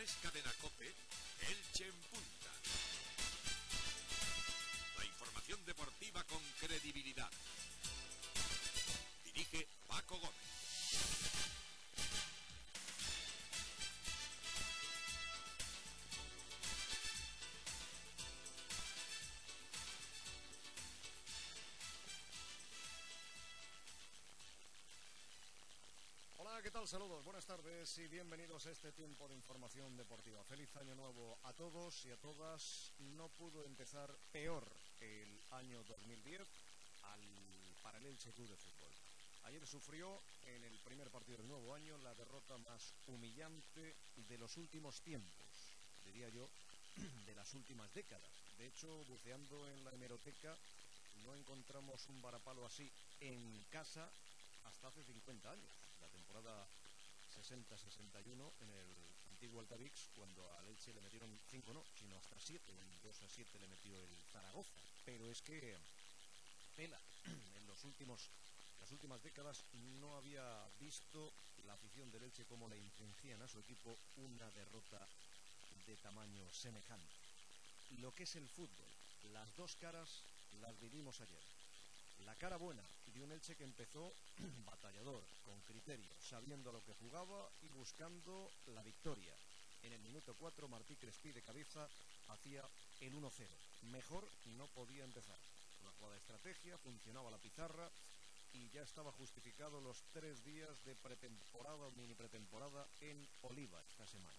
Es Cadena COPE, Elche en punta. La información deportiva con credibilidad. Dirige Paco Gómez. Hola, ¿qué tal? Saludos, buenas tardes y bienvenidos a este tiempo de información deportiva. Feliz año nuevo a todos y a todas. No pudo empezar peor el año 2010 para el Elche Club de Fútbol. Ayer sufrió en el primer partido del nuevo año la derrota más humillante de los últimos tiempos, diría yo, de las últimas décadas. De hecho, buceando en la hemeroteca, no encontramos un varapalo así en casa hasta hace 50 años, la temporada 60-61 en el antiguo Altavix, cuando al Elche le metieron 5 no, sino hasta 7, un 2-7 le metió el Zaragoza. Pero es que tela, en las últimas décadas no había visto la afición del Elche como le infringían a su equipo una derrota de tamaño semejante. Lo que es el fútbol, las dos caras las vivimos ayer. La cara buena de un Elche que empezó batallador, con criterio, sabiendo a lo que jugaba y buscando la victoria. En el minuto 4, Martí Crespí de cabeza hacía el 1-0. Mejor no podía empezar. Una jugada de estrategia, funcionaba la pizarra y ya estaba justificado los 3 días de pretemporada o mini pretemporada en Oliva esta semana.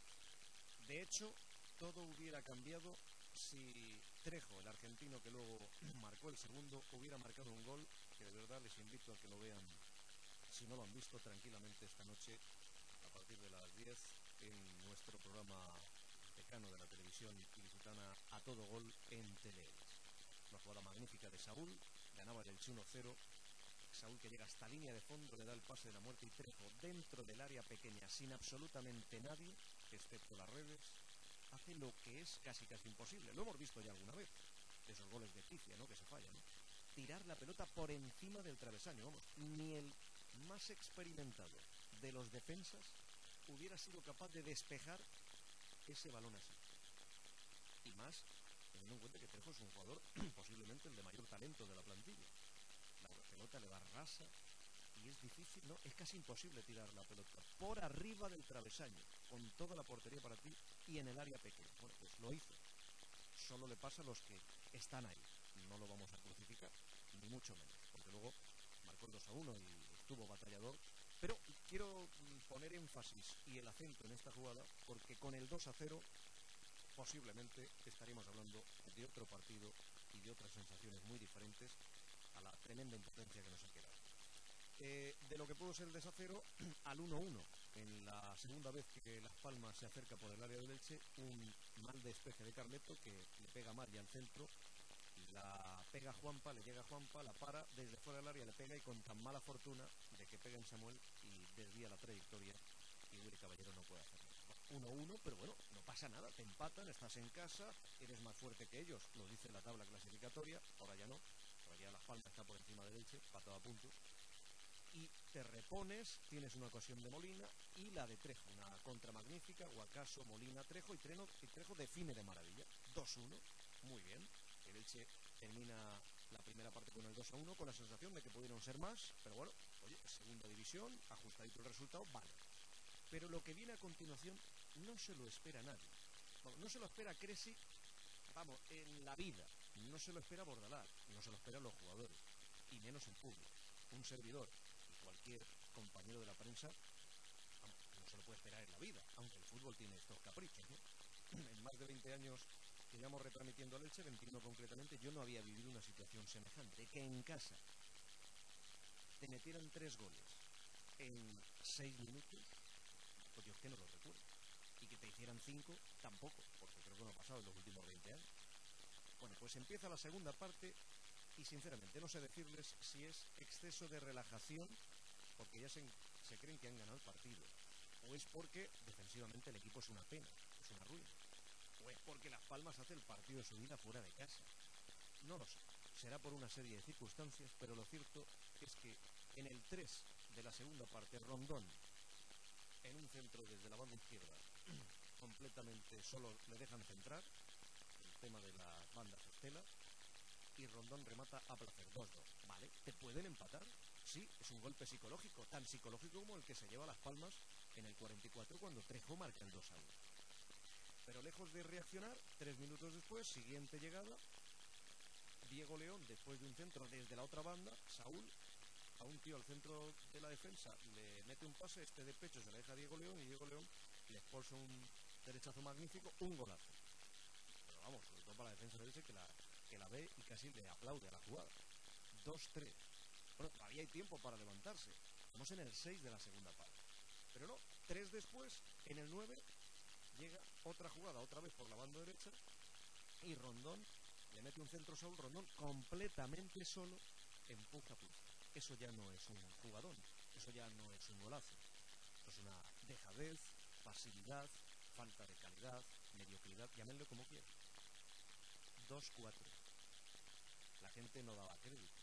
De hecho, todo hubiera cambiado si Trejo, el argentino que luego marcó el segundo, hubiera marcado un gol que de verdad les invito a que lo vean, si no lo han visto, tranquilamente esta noche a partir de las 10 en nuestro programa decano de la televisión ilicitana A Todo Gol en Teleelch. Una jugada magnífica de Saúl, ganaba el Elche 1-0. Saúl, que llega hasta línea de fondo, le da el pase de la muerte y Trejo dentro del área pequeña, sin absolutamente nadie, excepto las redes, hace lo que es casi imposible. Lo hemos visto ya alguna vez, de esos goles de pifia, ¿no?, que se fallan, ¿no? Tirar la pelota por encima del travesaño, vamos. Ni el más experimentado de los defensas hubiera sido capaz de despejar ese balón así. Y más, teniendo en cuenta que Trejo es un jugador posiblemente el de mayor talento de la plantilla. La pelota le va rasa y es difícil, no, es casi imposible tirar la pelota por arriba del travesaño, con toda la portería para ti y en el área pequeña. Bueno, pues lo hizo. Solo le pasa a los que están ahí. No lo vamos a crucificar, ni mucho menos, porque luego marcó el 2-1 y estuvo batallador. Pero quiero poner énfasis y el acento en esta jugada, porque con el 2-0 posiblemente estaríamos hablando de otro partido y de otras sensaciones muy diferentes a la tremenda impotencia que nos ha quedado. De lo que pudo ser el desacero al 1-1, en la segunda vez que Las Palmas se acerca por el área del Elche, un mal despeje de Carleto que le pega mal ya al centro, la pega Juanpa, le llega a Juanpa, la para, desde fuera del área le pega y con tan mala fortuna de que pega en Samuel y desvía la trayectoria y Willy Caballero no puede hacerlo. 1-1, pero bueno, no pasa nada, te empatan, estás en casa, eres más fuerte que ellos, lo dice la tabla clasificatoria, ahora ya no, ahora ya Las Palmas está por encima del Elche, empatado a puntos. Y te repones, tienes una ocasión de Molina y la de Trejo, una contra magnífica, o acaso Molina-Trejo, y Trejo define de maravilla. 2-1, muy bien. El Elche termina la primera parte con el 2-1 con la sensación de que pudieron ser más, pero bueno, oye, segunda división, ajustadito el resultado, vale. Pero lo que viene a continuación no se lo espera nadie. Bueno, no se lo espera Cresi, vamos, en la vida. No se lo espera Bordalás, no se lo esperan los jugadores, y menos el público. Un servidor y cualquier compañero de la prensa, vamos, no se lo puede esperar en la vida, aunque el fútbol tiene estos caprichos, ¿no? En más de 20 años que llevamos retransmitiendo al Elche, 21 concretamente, yo no había vivido una situación semejante, que en casa te metieran 3 goles en 6 minutos, pues yo es que no lo recuerdo. Y que te hicieran 5, tampoco, porque creo que no ha pasado en los últimos 20 años. Bueno, pues empieza la segunda parte y sinceramente no sé decirles si es exceso de relajación, porque ya se creen que han ganado el partido, o es porque defensivamente el equipo es una pena, es una ruina, o es porque Las Palmas hace el partido de su vida fuera de casa. No lo sé, será por una serie de circunstancias, pero lo cierto es que en el 3 de la segunda parte, Rondón, en un centro desde la banda izquierda, completamente solo, le dejan centrar, el tema de las bandas estela, y Rondón remata a placer, 2-2. Vale, ¿te pueden empatar? Sí, es un golpe psicológico, tan psicológico como el que se lleva Las Palmas en el 44 cuando Trejo marca el 2-1. Pero lejos de reaccionar, 3 minutos después, siguiente llegada, Diego León, después de un centro desde la otra banda, Saúl, a un tío al centro de la defensa, le mete un pase, este de pecho se le deja a Diego León, y Diego León le expulsa un derechazo magnífico, un golazo. Pero vamos, sobre todo para la defensa de Elche, que la ve y casi le aplaude a la jugada. 2-3. Bueno, todavía hay tiempo para levantarse. Estamos en el 6 de la segunda parte. Pero no, 3 después, en el 9, llega otra jugada, otra vez por la banda derecha, y Rondón le mete un centro Saúl, Rondón completamente solo, empuja pista. Eso ya no es un jugadón, eso ya no es un golazo. Eso es una dejadez, pasividad, falta de calidad, mediocridad, llámenlo como quieran. 2-4. La gente no daba crédito.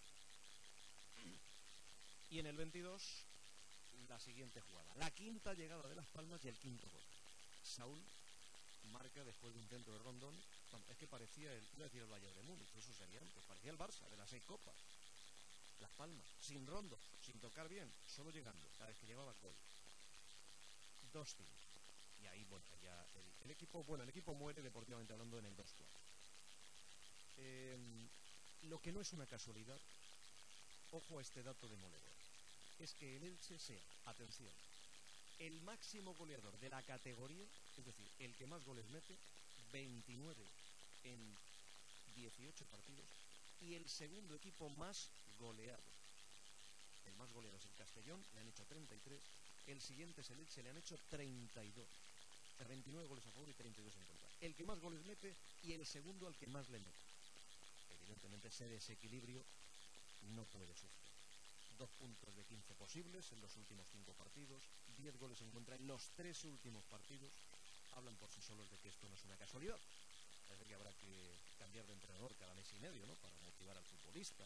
Y en el 22, la siguiente jugada. La quinta llegada de Las Palmas y el quinto gol. Saúl marca después de un centro de Rondón. Bueno, es que parecía iba a decir el Bayern de Múnich, eso sería antes. Parecía el Barça de las 6 copas. Las Palmas, sin rondos, sin tocar bien, solo llegando, cada vez que llegaba gol. 2-5. Y ahí, bueno, ya el equipo muere deportivamente hablando en el 2-4. Lo que no es una casualidad, ojo a este dato demoledor, es que el Elche sea, atención, el máximo goleador de la categoría, es decir, el que más goles mete, 29 en 18 partidos, y el segundo equipo más goleado. El más goleado es el Castellón, le han hecho 33, el siguiente es el Elche, le han hecho 32. O sea, 29 goles a favor y 32 en contra. El que más goles mete y el segundo al que más le mete. Evidentemente ese desequilibrio no puede sufrir. 2 puntos de 15 posibles en los últimos 5 partidos, 10 goles en contra en los 3 últimos partidos, hablan por sí solos de que esto no es una casualidad. Parece que habrá que cambiar de entrenador cada mes y medio, ¿no?, para motivar al futbolista.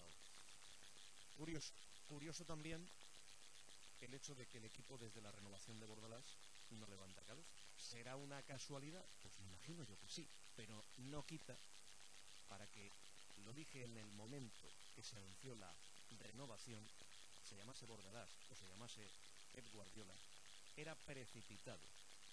Curioso también el hecho de que el equipo desde la renovación de Bordalás no levanta cabeza. ¿Será una casualidad? Pues me imagino yo que sí, pero no quita para que, lo dije en el momento que se anunció la renovación, se llamase Bordalás o se llamase Pep Guardiola, era precipitado.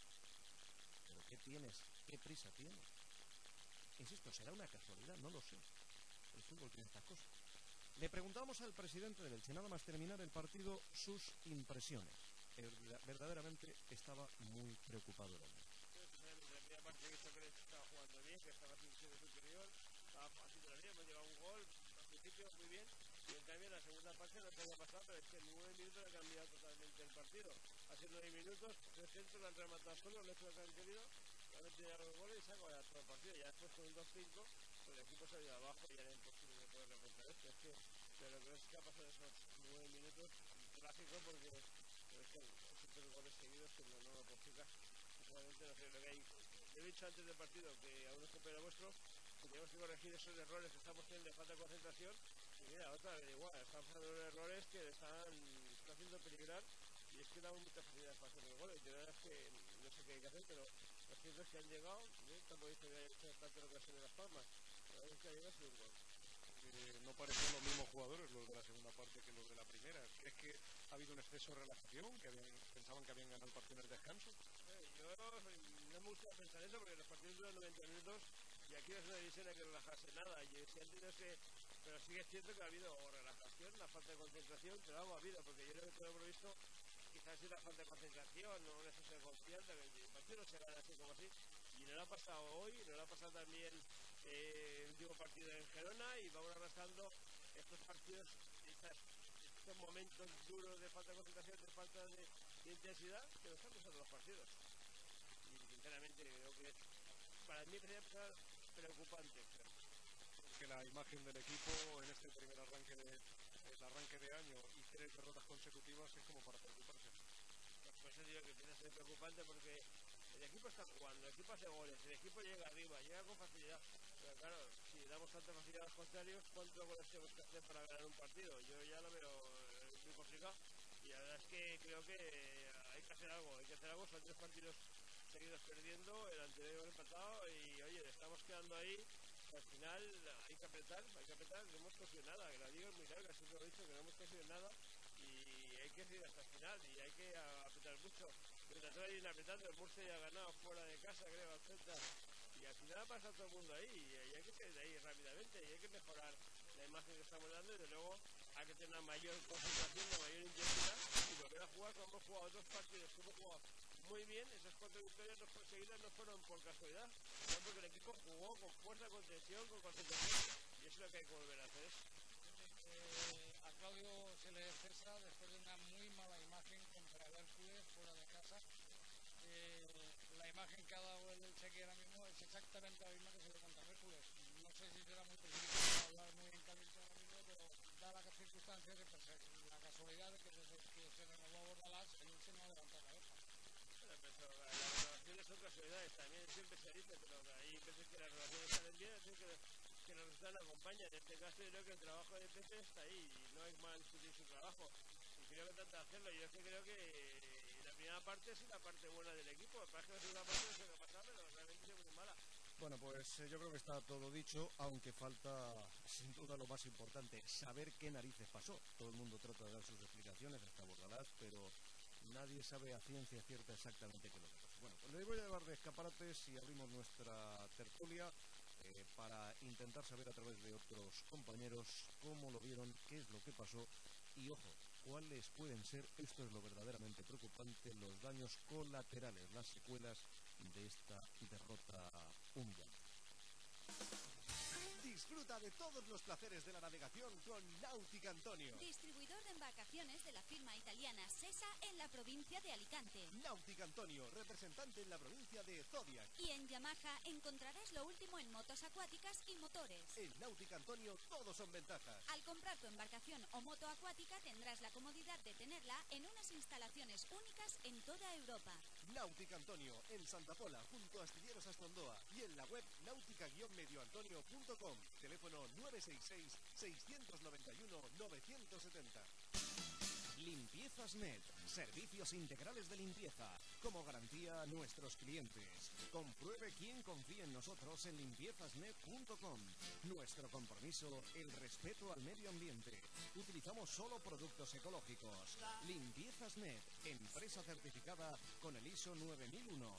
¿Pero qué tienes? ¿Qué prisa tienes? Insisto, ¿será una casualidad? No lo sé. El fútbol tiene estas cosas. Le preguntamos al presidente del Elche, nada más terminar el partido, sus impresiones. Verdaderamente estaba muy preocupado el hombre. La primera parte he visto que estaba jugando bien, que estaba siendo superior, estaba haciendo bien, hemos llevado un gol, al principio muy bien, y en cambio en la segunda parte no se había pasado, pero es que en 9 minutos ha cambiado totalmente el partido. Hace 9 minutos, 3 centros, lo han rematado solo, lo han hecho lo que han querido, han metido ya los goles y se ha acabado todo el partido. Ya después con un 2-5, pues el equipo se ha ido abajo y era imposible de poder remontar esto. Es que, pero lo que es que ha pasado esos 9 minutos, trágico, porque es que siempre los goles seguidos que no lo puedo explicar. Sinceramente no sé lo que hay. He dicho antes del partido que a unos compañeros vuestros que tenemos que corregir esos errores que estamos teniendo de falta de concentración, y mira, otra vez igual, estamos haciendo errores que están haciendo peligrar, y es que damos muchas facilidades para hacer los goles. Yo la verdad es que no sé qué hay que hacer, pero lo cierto es que han llegado, tampoco dice que hayan hecho tanto ocasión de Las Palmas, pero es que ha llegado sin un gol. No parecen los mismos jugadores los de la segunda parte que los de la primera. ¿Crees que ha habido un exceso de relajación, que pensaban que habían ganado el partido en el descanso? Yo no me gusta pensar eso porque los partidos duran 90 minutos y aquí no es una división, hay que relajarse nada. Yo sí entiendo que, pero sí que es cierto que ha habido relajación, la falta de concentración, pero algo ha habido, porque yo creo que todo lo visto quizás es la falta de concentración, no un exceso de confianza, que el partido no se gana así como así. Y no lo ha pasado hoy, no lo ha pasado también el último partido en Gerona, y vamos arrastrando estos partidos, estos momentos duros de falta de concentración, de falta de intensidad, que nos están pasando los partidos. Y sinceramente creo que para mí sería preocupante. Que la imagen del equipo en este primer arranque de año y 3 derrotas consecutivas es como para preocuparse. Pues eso digo que empieza a ser preocupante porque el equipo está jugando, el equipo hace goles, el equipo llega arriba, llega con facilidad. Pero claro, si damos tanta facilidad a los contrarios, ¿cuántos goles tenemos que hacer para ganar un partido? Yo ya lo veo muy complicado. Y la verdad es que creo que hay que hacer algo, son 3 partidos seguidos perdiendo, el anterior empatado y oye, estamos quedando ahí. Al final hay que apretar, no hemos cogido nada, que la liga es muy larga, siempre lo he dicho, que no hemos cogido nada y hay que seguir hasta el final y hay que apretar mucho. Mientras no hay apretando, el Murcia ya ha ganado fuera de casa, creo, al Celta, y al final ha pasado todo el mundo ahí y hay que salir de ahí rápidamente y hay que mejorar la imagen que estamos dando y de luego hay que tener una mayor concentración, una mayor intensidad y volver a jugar como hemos jugado otros partidos que hemos jugado muy bien. Esas 4 victorias conseguidas no fueron por casualidad, sino porque el equipo jugó con fuerza, con tensión, con concentración y eso es lo que hay que volver a hacer. A Claudio se le cesa después de una muy mala imagen contra el Hércules fuera de casa. La imagen que ha dado el Elche ahora mismo es exactamente la misma que se le contra el Hércules. No sé si será muy precipitado hablar muy en caliente ahora mismo, pero da la circunstancia de la casualidad de que desde que se renovó a Bordalás el Elche no ha levantado cabeza. Bueno, pero las renovaciones son casualidades, también siempre se dice, pero hay veces que las renovaciones salen bien, así que los resultados acompañan. En este caso yo creo que el trabajo de Pepe está ahí y no es mal discutir su trabajo. Y creo que trata de hacerlo. Yo es que creo que la primera parte es la parte buena del equipo. Para que la segunda parte no sé qué pasa, pero realmente es muy mala. Bueno, pues yo creo que está todo dicho, aunque falta, sin duda, lo más importante, saber qué narices pasó. Todo el mundo trata de dar sus explicaciones, hasta Bordalás, pero nadie sabe a ciencia cierta exactamente qué es lo que pasó. Bueno, pues le voy a llevar de escaparates y abrimos nuestra tertulia para intentar saber a través de otros compañeros cómo lo vieron, qué es lo que pasó y, ojo, cuáles pueden ser, esto es lo verdaderamente preocupante, los daños colaterales, las secuelas de esta derrota humillante. Disfruta de todos los placeres de la navegación con Náutica Antonio. Distribuidor de embarcaciones de la firma italiana Sesa en la provincia de Alicante. Náutica Antonio, representante en la provincia de Zodiac. Y en Yamaha encontrarás lo último en motos acuáticas y motores. En Náutica Antonio todos son ventajas. Al comprar tu embarcación o moto acuática tendrás la comodidad de tenerla en unas instalaciones únicas en toda Europa. Náutica Antonio, en Santa Pola, junto a Astilleros Astondoa. Y en la web náutica-medioantonio.com. Teléfono 966-691-970. Limpiezas Net, servicios integrales de limpieza, como garantía a nuestros clientes. Compruebe quién confía en nosotros en limpiezasnet.com. Nuestro compromiso, el respeto al medio ambiente. Utilizamos solo productos ecológicos. Limpiezas Net, empresa certificada con el ISO 9001,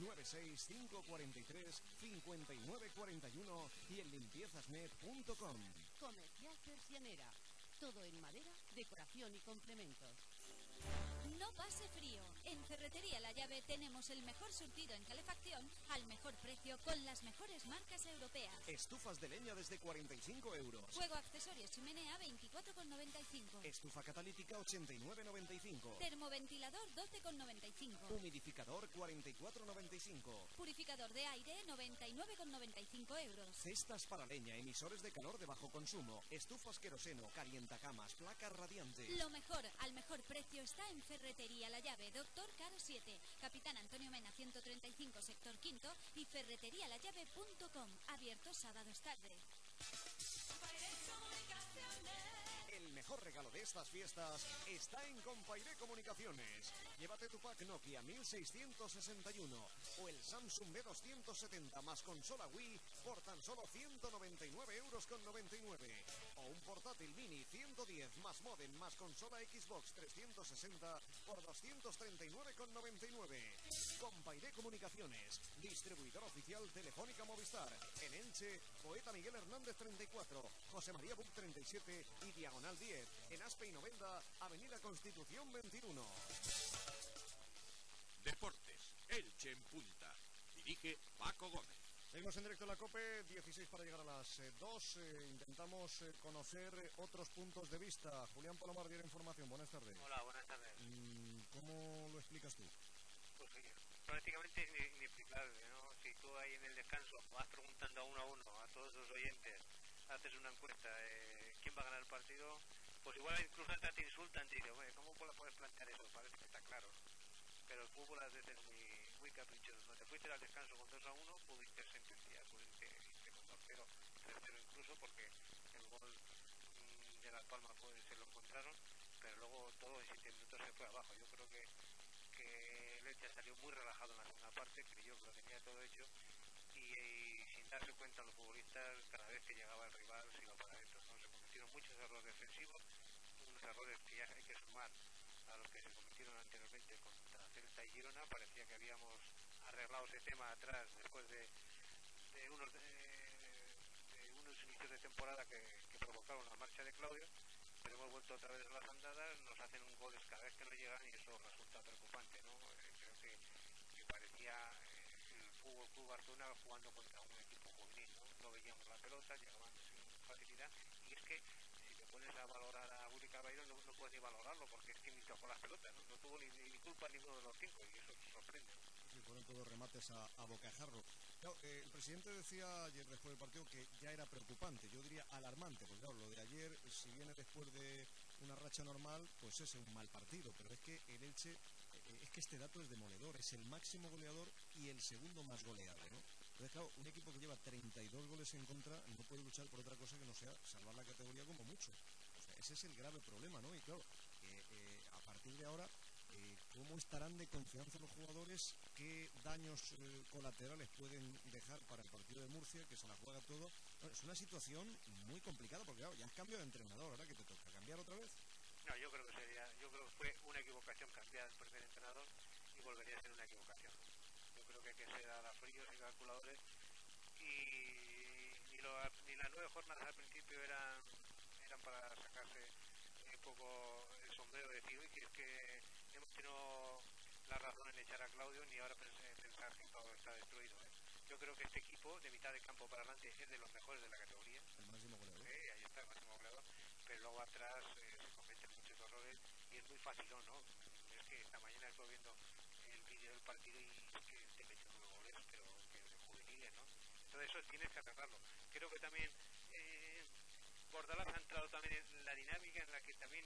96543-5941 y en limpiezasnet.com. Comercial Persianera. Todo en madera, decoración y complementos. No pase frío. En Ferretería La Llave tenemos el mejor surtido en calefacción al mejor precio con las mejores marcas europeas. Estufas de leña desde 45 euros. Fuego accesorios chimenea 24,95. Estufa catalítica 89,95. Termoventilador 12,95. Humidificador 44,95. Purificador de aire 99,95 euros. Cestas para leña, emisores de calor de bajo consumo, estufas queroseno, calientacamas, placas radiantes. Lo mejor al mejor precio está en Ferretería La Llave, Doctor Caro 7, Capitán Antonio Mena 135, sector quinto y ferreterialallave.com, abierto sábados tarde. El mejor regalo de estas fiestas está en Compairé Comunicaciones. Llévate tu pack Nokia 1661 o el Samsung B270 más consola Wii por tan solo 199,99 euros. O un portátil Mini 110 más modem más consola Xbox 360 por 239,99. Compairé Comunicaciones, distribuidor oficial Telefónica Movistar. En Elche, Poeta Miguel Hernández 34, José María Buc 37 y Diagonal 10. En Aspe y Novenda, Avenida Constitución 21. Deportes, Elche en punta. Dirige Paco Gómez. Seguimos en directo en la COPE, 16 para llegar a las 2. Intentamos conocer otros puntos de vista. Julián Palomar, Diario Información, buenas tardes. Hola, buenas tardes. ¿Cómo lo explicas tú? Pues prácticamente es inexplicable, ¿no? Si tú ahí en el descanso vas preguntando a uno a todos los oyentes, haces una encuesta, ¿quién va a ganar el partido? Pues igual incluso hasta te insultan, te dicen, ¿cómo puedes plantear eso? Parece que está claro, ¿no? Pero el fútbol a veces es muy caprichoso. No te fuiste al descanso con 2-1, pudiste sentenciar, pudiste irte con 2-0, 3-0 incluso, porque el gol de Las Palmas se lo encontraron, pero luego todo en 7 minutos se fue abajo. Yo creo que que el Elche salió muy relajado en la segunda parte, creyó que lo tenía todo hecho y sin darse cuenta los futbolistas, cada vez que llegaba el rival se iba para adentro, ¿no? Se cometieron muchos errores defensivos, unos errores que ya hay que sumar a los que se cometieron anteriormente contra Celta y Girona. Parecía que habíamos arreglado ese tema atrás después de unos inicios de temporada que provocaron la marcha de Claudio, pero hemos vuelto otra vez a las andadas, nos hacen un goles cada vez que no llegan y eso resulta preocupante, ¿no? Creo que parecía el Fútbol Club Barcelona jugando contra un equipo juvenil, ¿no? No veíamos la pelota, llegaban sin facilidad, y es que si te pones a valorar a Willy Caballero no puedes ni valorarlo porque es que ni tocó las pelotas, no tuvo ni culpa ninguno de los 5 y eso sorprende, ¿no? Sí, fueron todos remates a bocajarro. Claro, el presidente decía ayer después del partido que ya era preocupante, yo diría alarmante, porque claro, lo de ayer, si viene después de una racha normal, pues es un mal partido, pero es que el Elche, es que este dato es demoledor, es el máximo goleador y el segundo más goleado, ¿no? Entonces, claro, un equipo que lleva 32 goles en contra no puede luchar por otra cosa que no sea salvar la categoría como mucho. O sea, ese es el grave problema, ¿no? Y claro, a partir de ahora, ¿cómo estarán de confianza los jugadores? ¿Qué daños colaterales pueden dejar para el partido de Murcia, que se la juega todo? Bueno, es una situación muy complicada porque claro, ya has cambiado de entrenador, ¿ahora que te toca cambiar otra vez? No, yo creo que fue una equivocación cambiar el primer entrenador y volvería a ser una equivocación. Yo creo que hay que ser a fríos y calculadores y ni las 9 jornadas al principio eran para sacarse un poco el sombrero de decir, uy, que es que hemos tenido la razón en echar a Claudio, ni ahora pensar que todo está destruido, ¿eh? Yo creo que este equipo de mitad de campo para adelante es de los mejores de la categoría. El máximo goleador. Ahí está el máximo goleador, pero luego atrás se cometen muchos errores y es muy fácil, ¿no? Es que esta mañana estoy viendo el vídeo del partido y es que te meten unos goles, pero que de juveniles, ¿no? Entonces eso tienes que arreglarlo. Creo que también Bordalás ha entrado también en la dinámica en la que también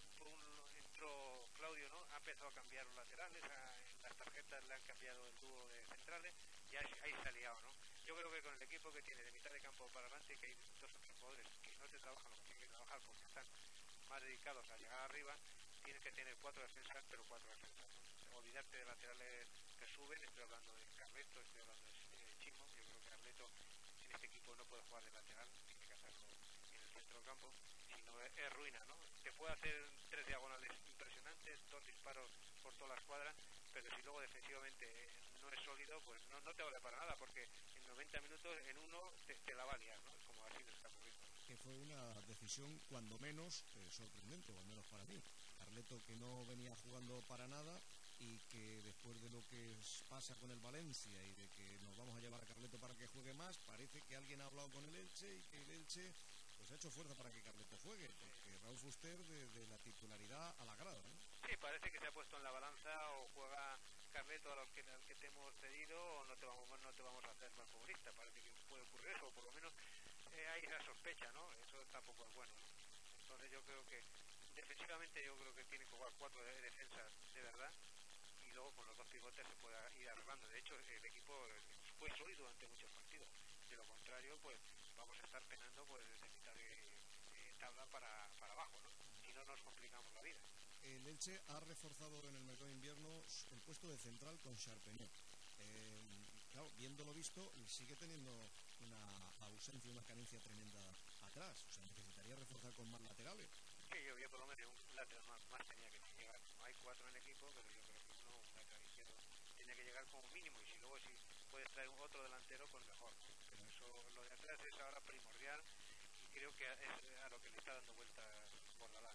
entró Claudio, ¿no? Ha empezado a cambiar los laterales, en las tarjetas le han cambiado el dúo de centrales y ahí se ha liado, ¿no? Yo creo que con el equipo que tiene de mitad de campo para adelante, que hay 2 o 3 jugadores que no te trabajan lo que tienen que trabajar porque están más dedicados a llegar arriba, tienes que tener 4 defensas, pero 4 defensas, ¿no? Olvidarte de laterales que suben, estoy hablando de Carleto, estoy hablando de Chimo. Yo creo que Carleto en este equipo no puede jugar de lateral, tiene que hacerlo en el centro del campo, si no es ruina, ¿no? Te puede hacer 3 diagonales impresionantes, 2 disparos por toda la escuadra, pero si luego defensivamente no es sólido, pues no te vale para nada, porque en 90 minutos en uno te la va a liar, ¿no? Como así le está ocurriendo. Que fue una decisión cuando menos sorprendente, o al menos para mí. Carleto, que no venía jugando para nada y que después de lo que pasa con el Valencia y de que nos vamos a llevar a Carleto para que juegue más, parece que alguien ha hablado con el Elche y que el Elche pues ha hecho fuerza para que Carleto juegue, porque Raúl Fuster de la titularidad a la grada, ¿no? Sí, parece que se ha puesto en la balanza o juega Carleto al que te hemos pedido o no te vamos a hacer más futbolista. Parece que puede ocurrir eso, o por lo menos hay esa sospecha, ¿no? Eso tampoco es bueno, ¿no? Entonces yo creo que defensivamente tiene que jugar 4 defensas de verdad y luego con los 2 pivotes se puede ir arreglando. De hecho el equipo fue sólido durante muchos partidos, de lo contrario pues vamos a estar penando pues desde mitad de tabla para abajo, ¿no? Si no nos complicamos la vida. El Elche ha reforzado en el mercado de invierno el puesto de central con Charpenet. Claro, viéndolo visto, sigue teniendo una ausencia, una carencia tremenda atrás. O sea, necesitaría reforzar con más laterales. Sí, yo por lo menos un lateral más tenía que llegar. Hay 4 en el equipo, pero yo creo que un lateral izquierdo tenía que llegar como mínimo. Y si luego si puedes traer otro delantero, pues mejor. Pero eso, lo de atrás es ahora primordial y creo que es a lo que le está dando vuelta Bordalás.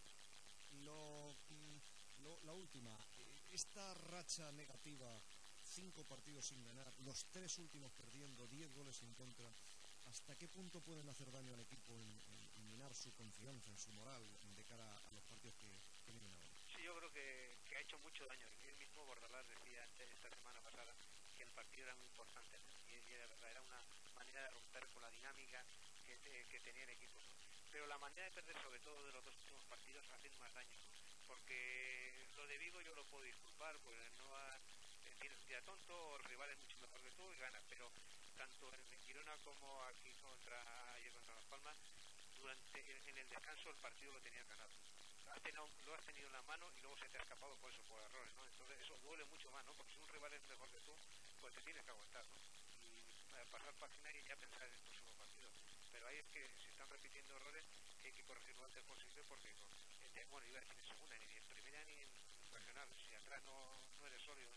La última, esta racha negativa, 5 partidos sin ganar, los 3 últimos perdiendo, 10 goles en contra, ¿hasta qué punto pueden hacer daño al equipo en minar su confianza, en su moral de cara a los partidos que vienen ahora? Sí, yo creo que ha hecho mucho daño. Él mismo Bordalás decía esta semana pasada que el partido era muy importante, ¿no? Y era verdad, era una manera de romper con la dinámica que tenía el equipo, ¿no? Pero la manera de perder, sobre todo de los 2 últimos partidos, hacen más daño, ¿no? Porque lo de Vigo yo lo puedo disculpar, porque tienes un día tonto, o el rival es mucho mejor que tú y ganas, pero tanto en Girona como aquí ayer contra Las Palmas, en el descanso el partido lo tenían ganado. lo has tenido en la mano y luego se te ha escapado por eso, por errores, ¿no? Entonces eso duele mucho más, ¿no? Porque si un rival es mejor que tú, pues te tienes que aguantar, ¿no? Y pasar página y ya pensar en el próximo partido. Pero ahí es que se están repitiendo errores que hay que corregir lo antes posible porque, bueno, iba a decir en segunda, ni en primera ni en regional. Si atrás no eres sólido,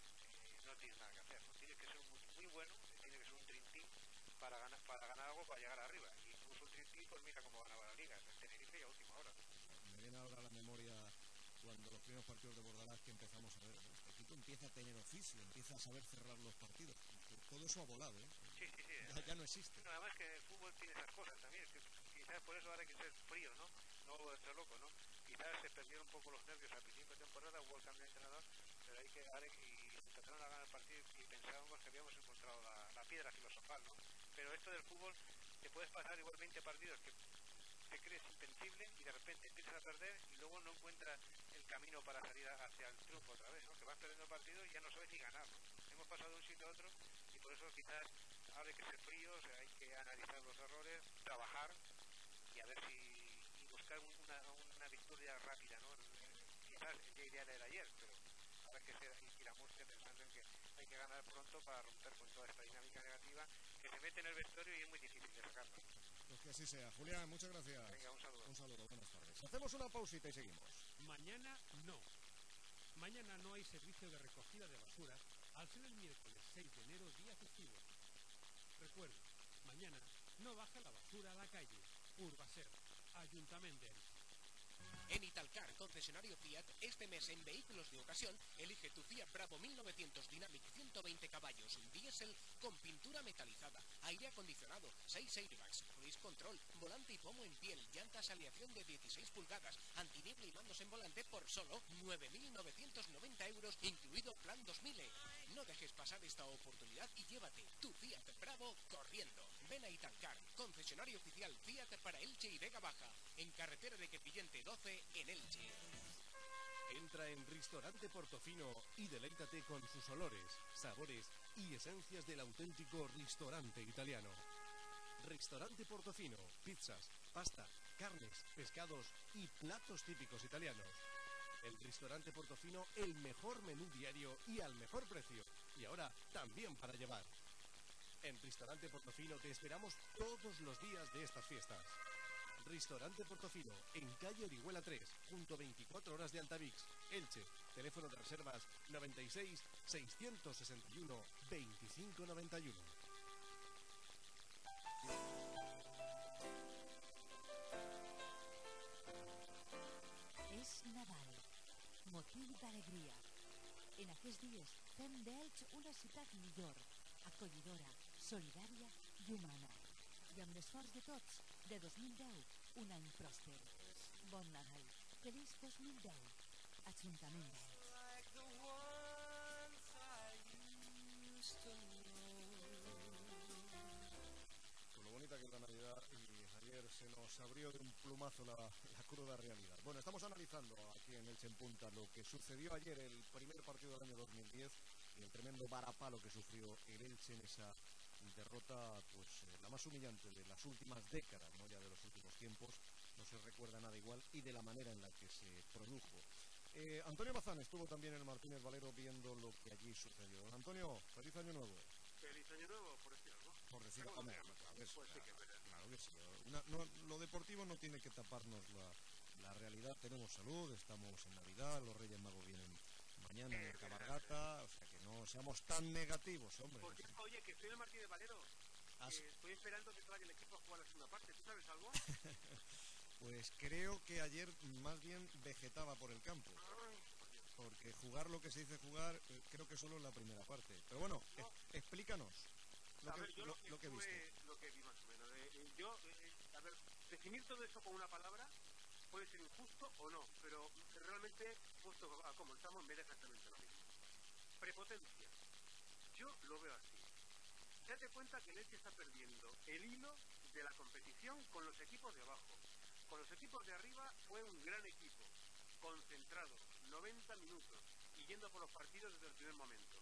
no tienes nada que hacer, ¿no? Tienes que ser muy bueno, tiene que ser un dream team para ganar algo, para llegar arriba. Y incluso un dream team, pues mira cómo ganaba la liga, el Tenerife y a última hora, ¿no? Me viene ahora a la memoria cuando los primeros partidos de Bordalás que empezamos a ver, ¿no? Este equipo empieza a tener oficio, empieza a saber cerrar los partidos. Todo eso ha volado, ¿eh? Sí. Ya no existe. No, además que el fútbol tiene esas cosas también, que quizás por eso ahora hay que ser frío, ¿no? No ser loco, ¿no? Quizás se perdieron un poco los nervios al principio de temporada, hubo el cambio de entrenador, pero hay que y empezaron a ganar el partido y pensábamos que habíamos encontrado la piedra filosofal, ¿no? Pero esto del fútbol, te puedes pasar igual 20 partidos que te crees invencible y de repente empiezas a perder y luego no encuentras el camino para salir hacia el triunfo otra vez, ¿no? Que vas perdiendo partidos y ya no sabes ni ganar, ¿no? Hemos pasado de un sitio a otro y por eso quizás ahora hay que ser fríos, hay que analizar los errores, trabajar y a ver y buscar una victoria rápida, ¿no? Quizás el día ideal era ayer, pero ahora hay que ir a Murcia pensando en que hay que ganar pronto para romper con toda esta dinámica negativa que se mete en el vestuario y es muy difícil de sacarla. Pues que así sea. Julián, muchas gracias. Venga, un saludo. Un saludo, buenas tardes. Hacemos una pausita y seguimos. Mañana no. Mañana no hay servicio de recogida de basura al ser el miércoles 6 de enero, día festivo. Recuerda, mañana no baja la basura a la calle. Urbaser, Ayuntamiento de Elche. En Italcar, concesionario Fiat, este mes en vehículos de ocasión, elige tu Fiat Bravo 1900 Dynamic 120 caballos, diésel con pintura metalizada, aire acondicionado, 6 airbags, cruise control, volante y pomo en piel, llantas aleación de 16 pulgadas, antiniebla y mandos en volante por solo 9.990 euros, incluido plan 2000. No dejes pasar esta oportunidad y llévate tu Fiat Bravo corriendo. Ven a Italcar, concesionario oficial Fiat para Elche y Vega Baja, en carretera de Quepillente 12 en Elche. Entra en Ristorante Portofino y deleítate con sus olores, sabores y esencias del auténtico ristorante italiano. Ristorante Portofino, pizzas, pasta, carnes, pescados y platos típicos italianos. El Ristorante Portofino, el mejor menú diario y al mejor precio. Y ahora también para llevar. En Ristorante Portofino te esperamos todos los días de estas fiestas. Restaurante Portofino, en calle Orihuela 3, junto a 24 horas de Altavix, Elche. Teléfono de reservas 96 661 2591. És Nadal, motiu d'alegria. En aquests dies fem d'Elx una ciutat millor, acollidora, solidària i humana. I amb l'esforç de tots, de 2010, un any pròsper. Bon Nadal. Feliç 2010. Ajuntament d'Elx. Con lo bonita que es la Navidad, y ayer se nos abrió de un plumazo la cruda realidad. Bueno, estamos analizando aquí en Elche en Punta lo que sucedió ayer, el primer partido del año 2010, y el tremendo varapalo que sufrió el Elche en esa derrota, pues la más humillante de las últimas décadas, ¿no? Ya de los últimos tiempos, no se recuerda nada igual, y de la manera en la que se produjo. Antonio Bazán estuvo también en el Martínez Valero viendo lo que allí sucedió. Don Antonio, feliz año nuevo. Feliz año nuevo, por decir algo. Por decir algo, claro que sí. Lo deportivo no tiene que taparnos la realidad. Tenemos salud, estamos en Navidad, los Reyes Magos vienen mañana en la cabalgata, o sea que no seamos tan negativos, hombre. Porque, oye, que estoy en el Martínez Valero. Estoy esperando que traiga el equipo a jugar la segunda parte. ¿Tú sabes algo? Pues creo que ayer más bien vegetaba por el campo. Porque jugar lo que se dice jugar, creo que solo en la primera parte. Pero bueno, explícanos lo que viste. Lo que vi más o menos. A ver, definir todo eso con una palabra puede ser injusto o no, pero realmente, puesto a cómo estamos, me da exactamente lo mismo. Prepotencia. Yo lo veo así. Date cuenta que el Elche está perdiendo el hilo de la competición con los equipos de abajo. Con los equipos de arriba fue un gran equipo, concentrado, 90 minutos, y yendo por los partidos desde el primer momento.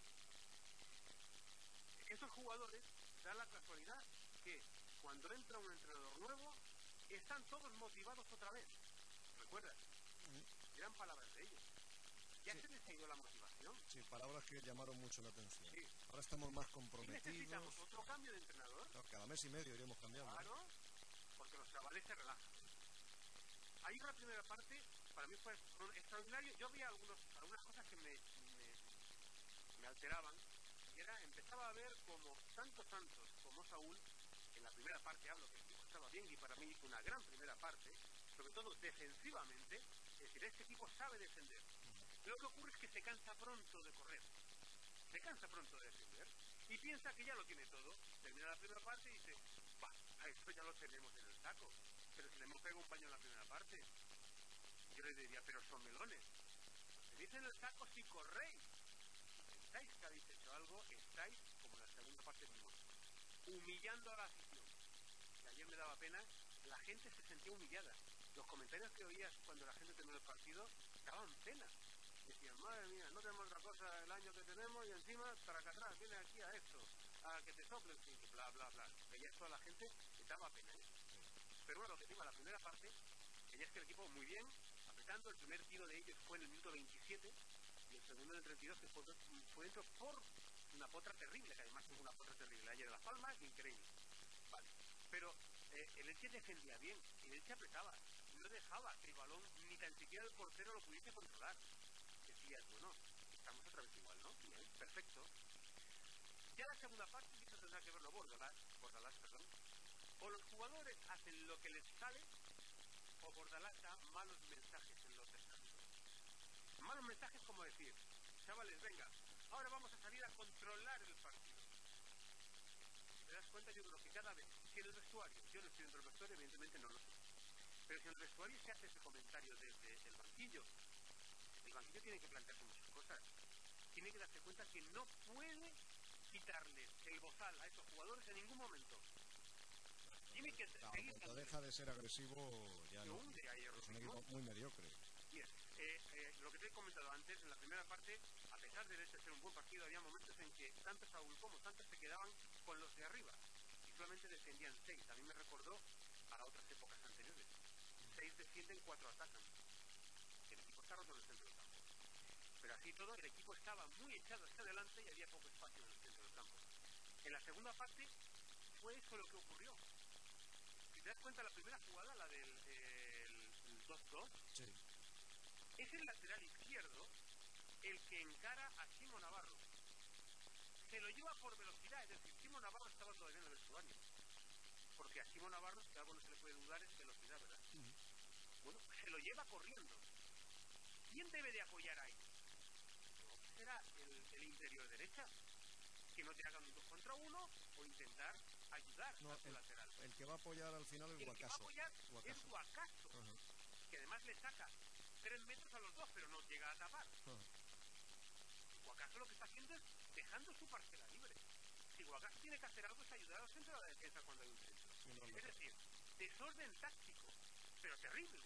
Estos jugadores dan la casualidad que cuando entra un entrenador nuevo, están todos motivados otra vez. ¿Recuerdas? ellos. Ya se les ha ido la motivación. Sí, palabras que llamaron mucho la atención. Sí. Ahora estamos más ¿Y comprometidos. necesitamos otro cambio de entrenador? Claro, cada mes y medio iremos cambiando. Claro, porque los chavales se relajan. Ahí la primera parte, para mí fue extraordinario. Yo había algunas cosas que me alteraban. Y empezaba a ver como tanto Santos como Saúl, en la primera parte hablo que el equipo estaba bien y para mí una gran primera parte, sobre todo defensivamente, es decir, este equipo sabe defender. Lo que ocurre es que se cansa pronto de correr, se cansa pronto de defender y piensa que ya lo tiene todo. Termina la primera parte y dice, va, a esto ya lo tenemos en el saco, pero si le hemos pegado un baño en la primera parte, yo le diría, pero son melones, tenéis en el saco si corréis. Pensáis que habéis hecho algo, estáis, como en la segunda parte vimos, humillando a la afición. Que ayer me daba pena, la gente se sentía humillada. Los comentarios que oías cuando la gente terminó el partido daban pena. Decían, madre mía, no tenemos otra cosa el año que tenemos y encima para acá atrás viene aquí a esto, a que te sople el cinto, bla, bla, bla. Veías toda la gente, le daba pena. Pero bueno, lo que digo, la primera parte, veías que el equipo muy bien, apretando. El primer tiro de ellos fue en el minuto 27 y el segundo en el 32 que fue dentro por una potra terrible, que además tuvo una potra terrible ayer de Las Palmas, increíble. Vale, pero el Elche defendía bien, el Elche apretaba, no dejaba que el balón ni tan siquiera el portero lo pudiese controlar. Decías, bueno, estamos otra vez igual, ¿no? Bien, perfecto. Ya la segunda parte, y eso tendrá que verlo Bordalás, perdón, o los jugadores hacen lo que les sale, o Bordalás da malos mensajes en los descansos. Malos mensajes como decir, chavales, venga, ahora vamos a salir a controlar el partido. ¿Te das cuenta? Yo creo que cada vez, si en el vestuario, yo no estoy dentro del vestuario, evidentemente no lo sé, pero si en el vestuario se hace ese comentario desde el banquillo tiene que plantearse muchas cosas. Tiene que darse cuenta que no puede quitarles el bozal a esos jugadores en ningún momento. Tiene que seguir. Cuando deja de ser agresivo, ya no. Es un equipo muy mediocre. Bien, lo que te he comentado antes, en la primera parte, a pesar de este ser un buen partido, había momentos en que tanto Saúl como Santos se quedaban con los de arriba y solamente defendían 6. A mí me recordó a otras épocas anteriores. 6 defienden, 4 atacan. El equipo está roto en el centro del campo. Pero así todo, el equipo estaba muy echado hacia adelante y había poco espacio en el centro del campo. En la segunda parte fue eso lo que ocurrió. Si te das cuenta, la primera jugada, la del 2-2, sí, es el lateral izquierdo el que encara a Chimo Navarro. Se lo lleva por velocidad, es decir, Chimo Navarro estaba todavía en el vestuario. Porque a Chimo Navarro, si algo no se le puede dudar, es velocidad, ¿verdad? Bueno, se lo lleva corriendo. ¿Quién debe de apoyar ahí? ¿No será el interior derecha? Que no te hagan un 2 contra 1 o intentar ayudar a su lateral. El que va a apoyar al final es Guacaso. El que va a apoyar es Guacaso, que además le saca 3 metros a los dos, pero no llega a tapar. Guacaso lo que está haciendo es dejando su parcela libre. Si Guacaso tiene que hacer algo es ayudar al centro de la defensa cuando hay un centro. Es decir, desorden táctico, pero terrible.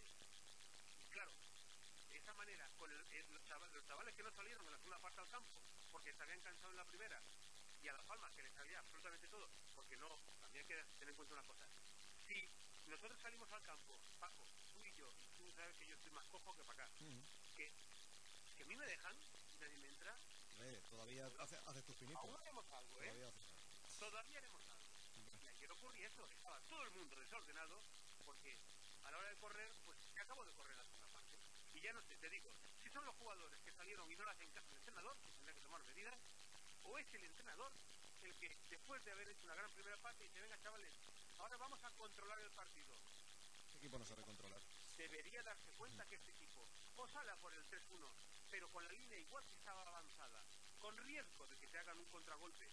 Y claro, de esa manera, con los chavales que no salieron en la segunda parte al campo, porque se habían cansado en la primera, y a Las Palmas que les salía absolutamente todo, porque no, también hay que tener en cuenta una cosa. Si nosotros salimos al campo, Paco, tú y yo, y tú sabes que yo estoy más cojo que para acá, que a mí me dejan y nadie me entra, todavía haces tus pinitos. Aún haremos algo, Todavía haremos algo. Y ayer ocurría eso, estaba todo el mundo desordenado, porque a la hora de correr, pues se acabó de correr la segunda parte. Y ya no sé, te digo, si son los jugadores que salieron y no le hacen caso al entrenador, que tendrá que tomar medidas, o es el entrenador el que, después de haber hecho una gran primera parte, dice, venga chavales, ahora vamos a controlar el partido. Este equipo no sabe controlar. Debería darse cuenta que este equipo o sale por el 3-1, pero con la línea igual que estaba avanzada, con riesgo de que te hagan un contragolpe,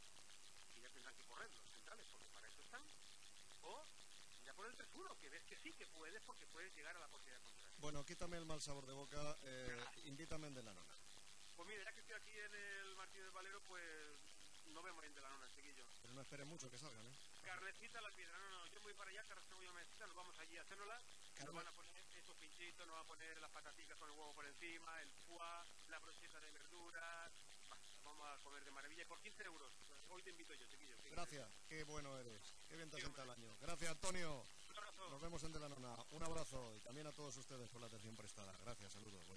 y ya tendrán que correr los centrales, porque para eso están, o ya por el 3-1, que ves que sí que puedes, porque puedes llegar a la portería contraria. Bueno, quítame el mal sabor de boca, invítame en De la Nona. Pues mira, ya que estoy aquí en el Martínez Valero, pues no vemos en De la Nona, chiquillo. Pero no esperes mucho que salgan, ¿eh? Carnecita a la piedra, no, yo me voy para allá, carne cebolla mesita, nos vamos allí a hacernosla. Nos van a poner esos pinchitos, nos van a poner las pataticas con el huevo por encima, el foie, la brocheta de verduras. Vamos a comer de maravilla y por 15 euros. Hoy te invito yo, chiquillo. Gracias, qué bueno eres. Qué bien te sienta el año. Gracias, Antonio. Un abrazo. Nos vemos en De la Nona. Un abrazo y también a todos ustedes por la atención prestada. Gracias, saludos.